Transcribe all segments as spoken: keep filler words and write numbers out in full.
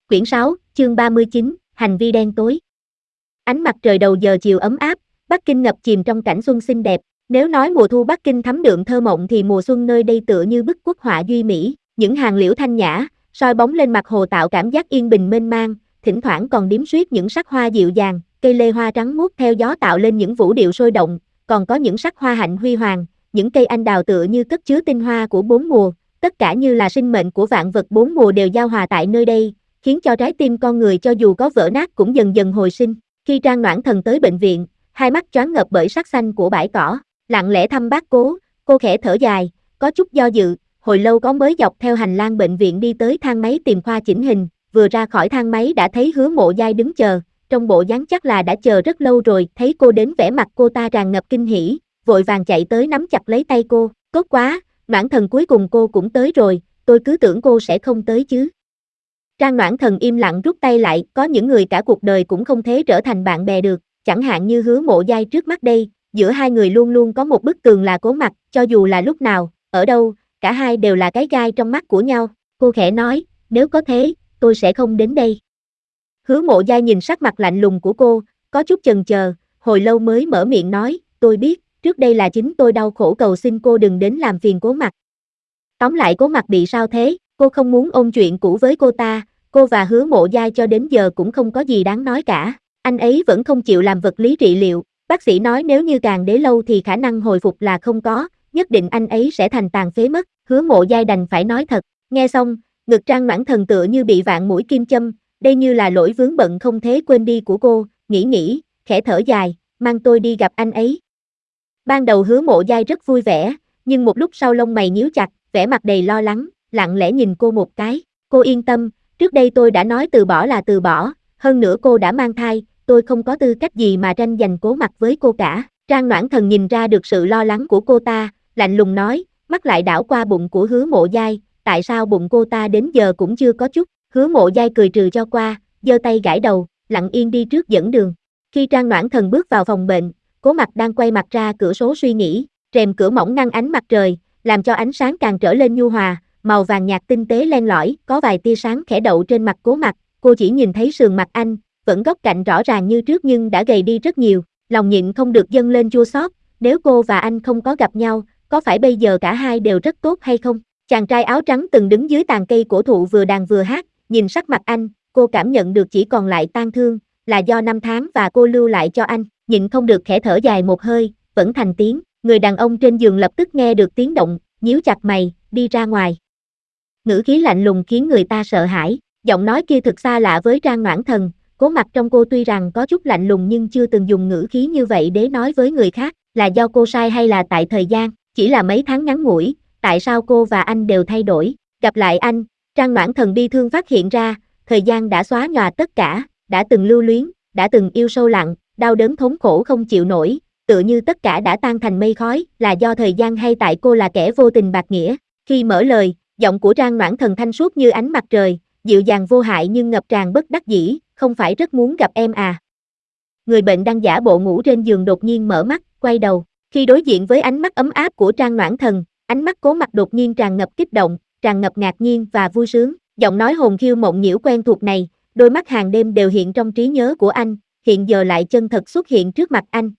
Quyển sáu, chương ba mươi chín, hành vi đen tối. Ánh mặt trời đầu giờ chiều ấm áp, Bắc Kinh ngập chìm trong cảnh xuân xinh đẹp. Nếu nói mùa thu Bắc Kinh thắm đượm thơ mộng thì mùa xuân nơi đây tựa như bức quốc họa duy mỹ. Những hàng liễu thanh nhã, soi bóng lên mặt hồ tạo cảm giác yên bình mênh mang, thỉnh thoảng còn điếm xuyết những sắc hoa dịu dàng, cây lê hoa trắng muốt theo gió tạo lên những vũ điệu sôi động, còn có những sắc hoa hạnh huy hoàng, những cây anh đào tựa như cất chứa tinh hoa của bốn mùa, tất cả như là sinh mệnh của vạn vật bốn mùa đều giao hòa tại nơi đây, khiến cho trái tim con người cho dù có vỡ nát cũng dần dần hồi sinh. Khi Trang Noãn Thần tới bệnh viện, hai mắt choáng ngợp bởi sắc xanh của bãi cỏ, lặng lẽ thăm bác Cố, cô khẽ thở dài, có chút do dự, hồi lâu có mới dọc theo hành lang bệnh viện đi tới thang máy tìm khoa chỉnh hình, vừa ra khỏi thang máy đã thấy Hứa Mộ Giai đứng chờ, trong bộ dáng chắc là đã chờ rất lâu rồi, thấy cô đến vẻ mặt cô ta tràn ngập kinh hỉ, vội vàng chạy tới nắm chặt lấy tay cô, tốt quá, Noãn Thần cuối cùng cô cũng tới rồi, tôi cứ tưởng cô sẽ không tới chứ. Trang Noãn Thần im lặng rút tay lại, có những người cả cuộc đời cũng không thể trở thành bạn bè được, chẳng hạn như Hứa Mộ Giai trước mắt đây, giữa hai người luôn luôn có một bức tường là Cố Mặc, cho dù là lúc nào, ở đâu, cả hai đều là cái gai trong mắt của nhau, cô khẽ nói, nếu có thế, tôi sẽ không đến đây. Hứa Mộ Giai nhìn sắc mặt lạnh lùng của cô, có chút chần chờ, hồi lâu mới mở miệng nói, tôi biết, trước đây là chính tôi đau khổ cầu xin cô đừng đến làm phiền Cố Mặc. Tóm lại Cố Mặc bị sao thế, cô không muốn ôn chuyện cũ với cô ta, cô và Hứa Mộ Giai cho đến giờ cũng không có gì đáng nói cả, anh ấy vẫn không chịu làm vật lý trị liệu, bác sĩ nói nếu như càng để lâu thì khả năng hồi phục là không có, nhất định anh ấy sẽ thành tàn phế mất, Hứa Mộ Giai đành phải nói thật, nghe xong, ngực Trang Noãn Thần tựa như bị vạn mũi kim châm, đây như là lỗi vướng bận không thế quên đi của cô, nghĩ nghĩ, khẽ thở dài, mang tôi đi gặp anh ấy. Ban đầu Hứa Mộ Giai rất vui vẻ, nhưng một lúc sau lông mày nhíu chặt, vẻ mặt đầy lo lắng, lặng lẽ nhìn cô một cái, cô yên tâm, trước đây tôi đã nói từ bỏ là từ bỏ, hơn nữa cô đã mang thai, tôi không có tư cách gì mà tranh giành Cố Mặc với cô cả. Trang Noãn Thần nhìn ra được sự lo lắng của cô ta, lạnh lùng nói, mắt lại đảo qua bụng của Hứa Mộ Giai, tại sao bụng cô ta đến giờ cũng chưa có chút, Hứa Mộ Giai cười trừ cho qua, giơ tay gãi đầu, lặng yên đi trước dẫn đường. Khi Trang Noãn Thần bước vào phòng bệnh, Cố Mặc đang quay mặt ra cửa sổ suy nghĩ, rèm cửa mỏng ngăn ánh mặt trời, làm cho ánh sáng càng trở lên nhu hòa, màu vàng nhạt tinh tế len lỏi, có vài tia sáng khẽ đậu trên mặt Cố Mặc, cô chỉ nhìn thấy sườn mặt anh, vẫn góc cạnh rõ ràng như trước nhưng đã gầy đi rất nhiều, lòng nhịn không được dâng lên chua xót, nếu cô và anh không có gặp nhau, có phải bây giờ cả hai đều rất tốt hay không? Chàng trai áo trắng từng đứng dưới tàn cây cổ thụ vừa đàn vừa hát, nhìn sắc mặt anh, cô cảm nhận được chỉ còn lại tang thương, là do năm tháng và cô lưu lại cho anh, nhịn không được khẽ thở dài một hơi, vẫn thành tiếng, người đàn ông trên giường lập tức nghe được tiếng động, nhíu chặt mày, đi ra ngoài. Ngữ khí lạnh lùng khiến người ta sợ hãi, giọng nói kia thực xa lạ với Trang Noãn Thần, Cố Mặc trong cô tuy rằng có chút lạnh lùng nhưng chưa từng dùng ngữ khí như vậy để nói với người khác, là do cô sai hay là tại thời gian, chỉ là mấy tháng ngắn ngủi, tại sao cô và anh đều thay đổi, gặp lại anh, Trang Noãn Thần bi thương phát hiện ra, thời gian đã xóa nhòa tất cả, đã từng lưu luyến, đã từng yêu sâu lặng, đau đớn thống khổ không chịu nổi, tựa như tất cả đã tan thành mây khói, là do thời gian hay tại cô là kẻ vô tình bạc nghĩa. Khi mở lời, giọng của Trang Noãn Thần thanh suốt như ánh mặt trời, dịu dàng vô hại nhưng ngập tràn bất đắc dĩ, không phải rất muốn gặp em à. Người bệnh đang giả bộ ngủ trên giường đột nhiên mở mắt, quay đầu, khi đối diện với ánh mắt ấm áp của Trang Noãn Thần, ánh mắt Cố Mặc đột nhiên tràn ngập kích động, tràn ngập ngạc nhiên và vui sướng, giọng nói hồn khiêu mộng nhiễu quen thuộc này, đôi mắt hàng đêm đều hiện trong trí nhớ của anh, hiện giờ lại chân thật xuất hiện trước mặt anh.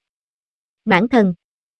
Noãn Thần.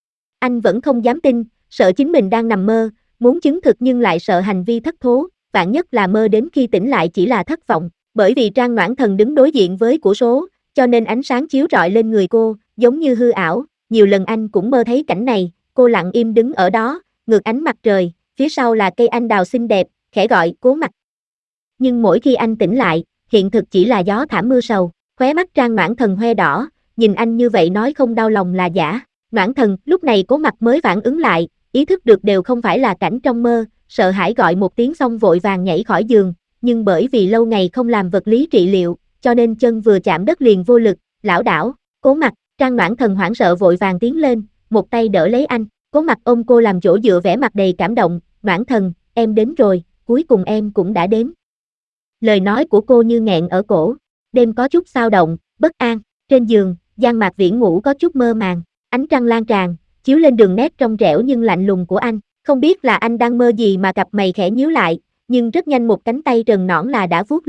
Anh vẫn không dám tin, sợ chính mình đang nằm mơ, muốn chứng thực nhưng lại sợ hành vi thất thố, vạn nhất là mơ đến khi tỉnh lại chỉ là thất vọng, bởi vì Trang Noãn Thần đứng đối diện với của số, cho nên ánh sáng chiếu rọi lên người cô, giống như hư ảo, nhiều lần anh cũng mơ thấy cảnh này, cô lặng im đứng ở đó, ngược ánh mặt trời, phía sau là cây anh đào xinh đẹp, khẽ gọi Cố Mặc. Nhưng mỗi khi anh tỉnh lại, hiện thực chỉ là gió thảm mưa sầu, khóe mắt Trang Noãn Thần hoe đỏ, nhìn anh như vậy nói không đau lòng là giả. Noãn Thần, lúc này Cố Mặc mới phản ứng lại, ý thức được đều không phải là cảnh trong mơ, sợ hãi gọi một tiếng xong vội vàng nhảy khỏi giường, nhưng bởi vì lâu ngày không làm vật lý trị liệu, cho nên chân vừa chạm đất liền vô lực, lảo đảo. Cố Mặc, Trang Noãn Thần hoảng sợ vội vàng tiến lên, một tay đỡ lấy anh, Cố Mặc ôm cô làm chỗ dựa vẻ mặt đầy cảm động, Noãn Thần, em đến rồi, cuối cùng em cũng đã đến. Lời nói của cô như nghẹn ở cổ, đêm có chút xao động, bất an, trên giường, Giang Mạc Viễn ngủ có chút mơ màng, ánh trăng lan tràn, chiếu lên đường nét trong trẻo nhưng lạnh lùng của anh, không biết là anh đang mơ gì mà cặp mày khẽ nhíu lại, nhưng rất nhanh một cánh tay trần nõn là đã vuốt lên,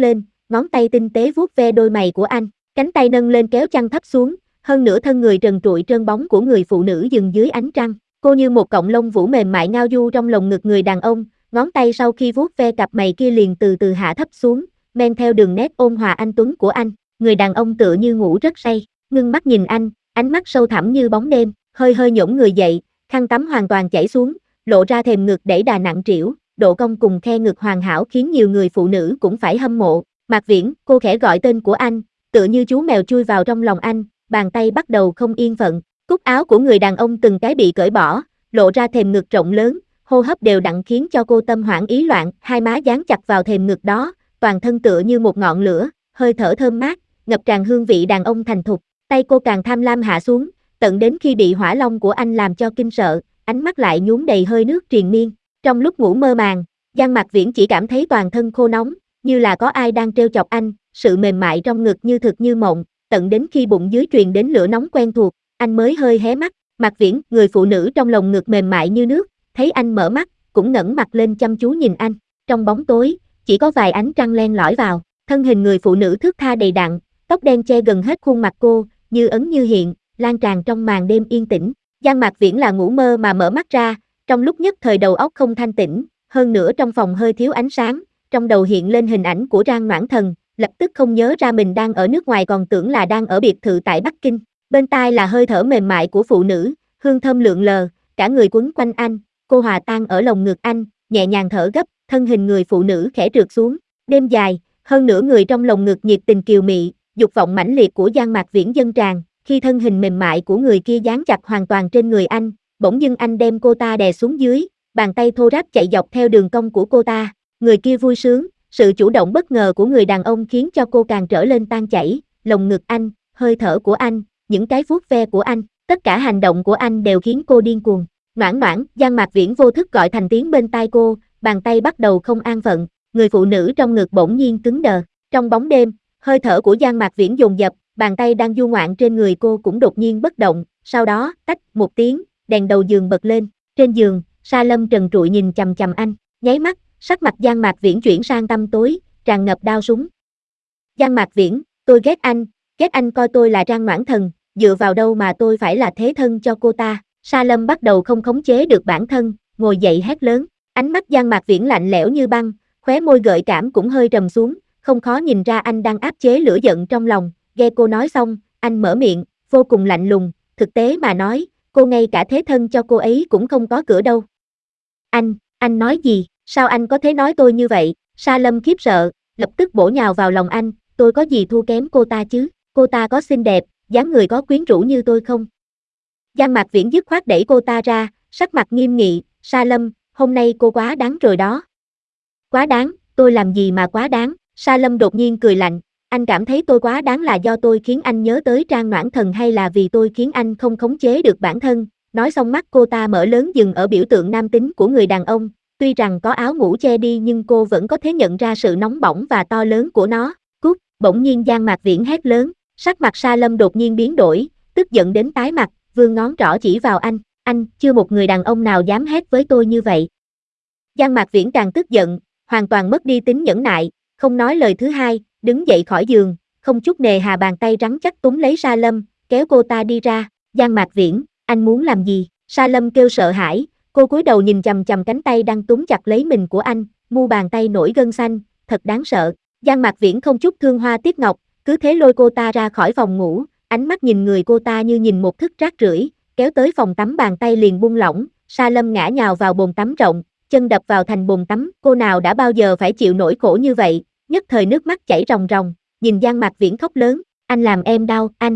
ngón tay tinh tế vuốt ve đôi mày của anh, cánh tay nâng lên kéo chăn thấp xuống, hơn nữa thân người trần trụi trơn bóng của người phụ nữ dừng dưới ánh trăng, cô như một cọng lông vũ mềm mại ngao du trong lồng ngực người đàn ông, ngón tay sau khi vuốt ve cặp mày kia liền từ từ hạ thấp xuống, men theo đường nét ôn hòa anh tuấn của anh, người đàn ông tựa như ngủ rất say, ngưng mắt nhìn anh, ánh mắt sâu thẳm như bóng đêm, hơi hơi nhổm người dậy, khăn tắm hoàn toàn chảy xuống, lộ ra thềm ngực đẩy đà nặng trĩu, độ cong cùng khe ngực hoàn hảo khiến nhiều người phụ nữ cũng phải hâm mộ. Mạc Viễn, cô khẽ gọi tên của anh, tựa như chú mèo chui vào trong lòng anh, bàn tay bắt đầu không yên phận. Cúc áo của người đàn ông từng cái bị cởi bỏ, lộ ra thềm ngực rộng lớn, hô hấp đều đặn khiến cho cô tâm hoảng ý loạn, hai má dán chặt vào thềm ngực đó, toàn thân tựa như một ngọn lửa, hơi thở thơm mát, ngập tràn hương vị đàn ông thành thục, tay cô càng tham lam hạ xuống, tận đến khi bị hỏa long của anh làm cho kinh sợ, ánh mắt lại nhuốm đầy hơi nước triền miên. Trong lúc ngủ mơ màng, Giang Mạc Viễn chỉ cảm thấy toàn thân khô nóng, như là có ai đang trêu chọc anh, sự mềm mại trong ngực như thực như mộng, tận đến khi bụng dưới truyền đến lửa nóng quen thuộc, anh mới hơi hé mắt. Mạc Viễn, người phụ nữ trong lồng ngực mềm mại như nước, thấy anh mở mắt, cũng ngẩng mặt lên chăm chú nhìn anh. Trong bóng tối, chỉ có vài ánh trăng len lỏi vào, thân hình người phụ nữ thướt tha đầy đặn, tóc đen che gần hết khuôn mặt cô, như ẩn như hiện, lan tràn trong màn đêm yên tĩnh. Giang Mạc Viễn là ngủ mơ mà mở mắt ra, trong lúc nhất thời đầu óc không thanh tĩnh, hơn nữa trong phòng hơi thiếu ánh sáng, trong đầu hiện lên hình ảnh của Trang Noãn Thần, lập tức không nhớ ra mình đang ở nước ngoài còn tưởng là đang ở biệt thự tại Bắc Kinh. Bên tai là hơi thở mềm mại của phụ nữ, hương thơm lượn lờ, cả người quấn quanh anh, cô hòa tan ở lồng ngực anh, nhẹ nhàng thở gấp, thân hình người phụ nữ khẽ trượt xuống. Đêm dài, hơn nửa người trong lồng ngực nhiệt tình kiều mị, dục vọng mãnh liệt của Giang Mạc Viễn dâng tràn, khi thân hình mềm mại của người kia dán chặt hoàn toàn trên người anh, bỗng dưng anh đem cô ta đè xuống dưới, bàn tay thô ráp chạy dọc theo đường cong của cô ta, người kia vui sướng, sự chủ động bất ngờ của người đàn ông khiến cho cô càng trở lên tan chảy, lồng ngực anh, hơi thở của anh, những cái vuốt ve của anh, tất cả hành động của anh đều khiến cô điên cuồng. Noãn noãn, Giang Mạc Viễn vô thức gọi thành tiếng bên tai cô, bàn tay bắt đầu không an phận, người phụ nữ trong ngực bỗng nhiên cứng đờ. Trong bóng đêm, hơi thở của Giang Mạc Viễn dồn dập, bàn tay đang du ngoạn trên người cô cũng đột nhiên bất động, sau đó, tách một tiếng, đèn đầu giường bật lên, trên giường, Sa Lâm trần trụi nhìn chằm chằm anh, nháy mắt, sắc mặt Giang Mạc Viễn chuyển sang tăm tối, tràn ngập đau súng. Giang Mạc Viễn, tôi ghét anh, ghét anh coi tôi là Trang Noãn Thần, dựa vào đâu mà tôi phải là thế thân cho cô ta. Sa Lâm bắt đầu không khống chế được bản thân, ngồi dậy hét lớn, ánh mắt Giang Mạc Viễn lạnh lẽo như băng, khóe môi gợi cảm cũng hơi trầm xuống, không khó nhìn ra anh đang áp chế lửa giận trong lòng. Nghe cô nói xong, anh mở miệng, vô cùng lạnh lùng, thực tế mà nói, cô ngay cả thế thân cho cô ấy cũng không có cửa đâu. Anh, anh nói gì, sao anh có thể nói tôi như vậy? Sa Lâm khiếp sợ, lập tức bổ nhào vào lòng anh, tôi có gì thua kém cô ta chứ, cô ta có xinh đẹp, dáng người có quyến rũ như tôi không? Giang Mạc Viễn dứt khoát đẩy cô ta ra, sắc mặt nghiêm nghị, Sa Lâm, hôm nay cô quá đáng rồi đó. Quá đáng, tôi làm gì mà quá đáng? Sa Lâm đột nhiên cười lạnh, anh cảm thấy tôi quá đáng là do tôi khiến anh nhớ tới Trang Noãn Thần hay là vì tôi khiến anh không khống chế được bản thân? Nói xong mắt cô ta mở lớn dừng ở biểu tượng nam tính của người đàn ông, tuy rằng có áo ngủ che đi nhưng cô vẫn có thể nhận ra sự nóng bỏng và to lớn của nó. Cút, bỗng nhiên Giang Mạc Viễn hét lớn, sắc mặt Sa Lâm đột nhiên biến đổi, tức giận đến tái mặt, vươn ngón trỏ chỉ vào anh, anh, chưa một người đàn ông nào dám hét với tôi như vậy. Giang Mạc Viễn càng tức giận, hoàn toàn mất đi tính nhẫn nại, không nói lời thứ hai, đứng dậy khỏi giường, không chút nề hà bàn tay rắn chắc túm lấy Sa Lâm, kéo cô ta đi ra. Giang Mạc Viễn, anh muốn làm gì? Sa Lâm kêu sợ hãi, cô cúi đầu nhìn chằm chằm cánh tay đang túm chặt lấy mình của anh, mu bàn tay nổi gân xanh, thật đáng sợ. Giang Mạc Viễn không chút thương hoa tiếc ngọc, cứ thế lôi cô ta ra khỏi phòng ngủ, ánh mắt nhìn người cô ta như nhìn một thức rác rưởi, kéo tới phòng tắm bàn tay liền buông lỏng, Sa Lâm ngã nhào vào bồn tắm rộng, chân đập vào thành bồn tắm, cô nào đã bao giờ phải chịu nỗi khổ như vậy, nhất thời nước mắt chảy ròng ròng, nhìn Giang Mạc Viễn khóc lớn, anh làm em đau, anh.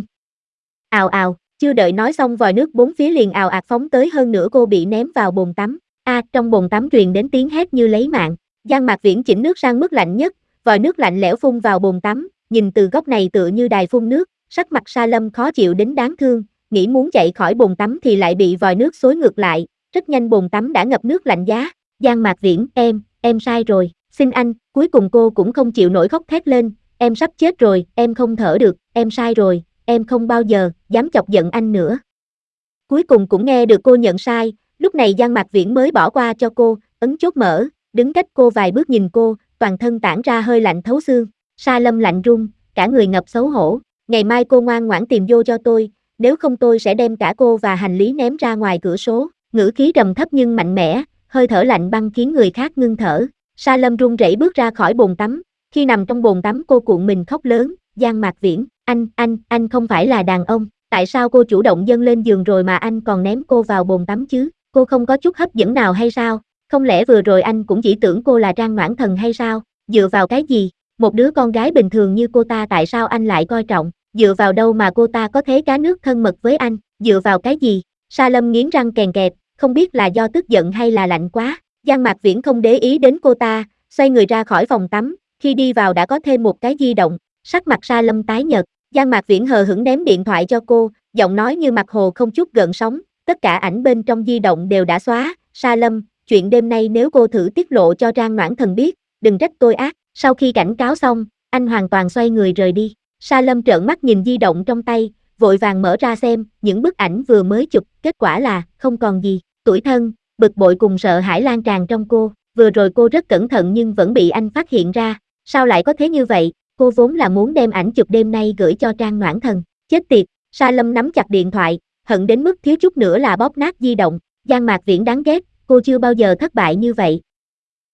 Ào ào, chưa đợi nói xong vòi nước bốn phía liền ào ạt phóng tới, hơn nữa cô bị ném vào bồn tắm. A, à, trong bồn tắm truyền đến tiếng hét như lấy mạng. Giang Mạc Viễn chỉnh nước sang mức lạnh nhất, vòi nước lạnh lẽo phun vào bồn tắm, nhìn từ góc này tựa như đài phun nước, sắc mặt Sa Lâm khó chịu đến đáng thương, nghĩ muốn chạy khỏi bồn tắm thì lại bị vòi nước xối ngược lại, rất nhanh bồn tắm đã ngập nước lạnh giá. Giang Mạc Viễn, em, em sai rồi, xin anh. Cuối cùng cô cũng không chịu nổi khóc thét lên, em sắp chết rồi, em không thở được, em sai rồi, em không bao giờ dám chọc giận anh nữa. Cuối cùng cũng nghe được cô nhận sai, lúc này Giang Mạc Viễn mới bỏ qua cho cô, ấn chốt mở, đứng cách cô vài bước nhìn cô, toàn thân tản ra hơi lạnh thấu xương. Sa Lâm lạnh run, cả người ngập xấu hổ. Ngày mai cô ngoan ngoãn tìm vô cho tôi, nếu không tôi sẽ đem cả cô và hành lý ném ra ngoài cửa số. Ngữ khí trầm thấp nhưng mạnh mẽ, hơi thở lạnh băng khiến người khác ngưng thở. Sa Lâm run rẩy bước ra khỏi bồn tắm. Khi nằm trong bồn tắm cô cuộn mình khóc lớn. Giang Mạc Viễn, anh, anh, anh không phải là đàn ông. Tại sao cô chủ động dâng lên giường rồi mà anh còn ném cô vào bồn tắm chứ? Cô không có chút hấp dẫn nào hay sao? Không lẽ vừa rồi anh cũng chỉ tưởng cô là Trang Noãn Thần hay sao? Dựa vào cái gì? Một đứa con gái bình thường như cô ta tại sao anh lại coi trọng? Dựa vào đâu mà cô ta có thế cá nước thân mật với anh? Dựa vào cái gì? Sa Lâm nghiến răng kèn kẹt, không biết là do tức giận hay là lạnh quá. Giang Mạc Viễn không để ý đến cô ta, xoay người ra khỏi phòng tắm, khi đi vào đã có thêm một cái di động, sắc mặt Sa Lâm tái nhợt. Giang Mạc Viễn hờ hững ném điện thoại cho cô, giọng nói như mặt hồ không chút gợn sóng, tất cả ảnh bên trong di động đều đã xóa. Sa Lâm, chuyện đêm nay nếu cô thử tiết lộ cho Trang Noãn Thần biết, đừng trách tôi ác. Sau khi cảnh cáo xong, anh hoàn toàn xoay người rời đi. Sa Lâm trợn mắt nhìn di động trong tay, vội vàng mở ra xem, những bức ảnh vừa mới chụp, kết quả là, không còn gì. Tủi thân, bực bội cùng sợ hãi lan tràn trong cô, vừa rồi cô rất cẩn thận nhưng vẫn bị anh phát hiện ra, sao lại có thế như vậy, cô vốn là muốn đem ảnh chụp đêm nay gửi cho Trang Noãn Thần, chết tiệt. Sa Lâm nắm chặt điện thoại, hận đến mức thiếu chút nữa là bóp nát di động. Giang Mạc Viễn đáng ghét, cô chưa bao giờ thất bại như vậy,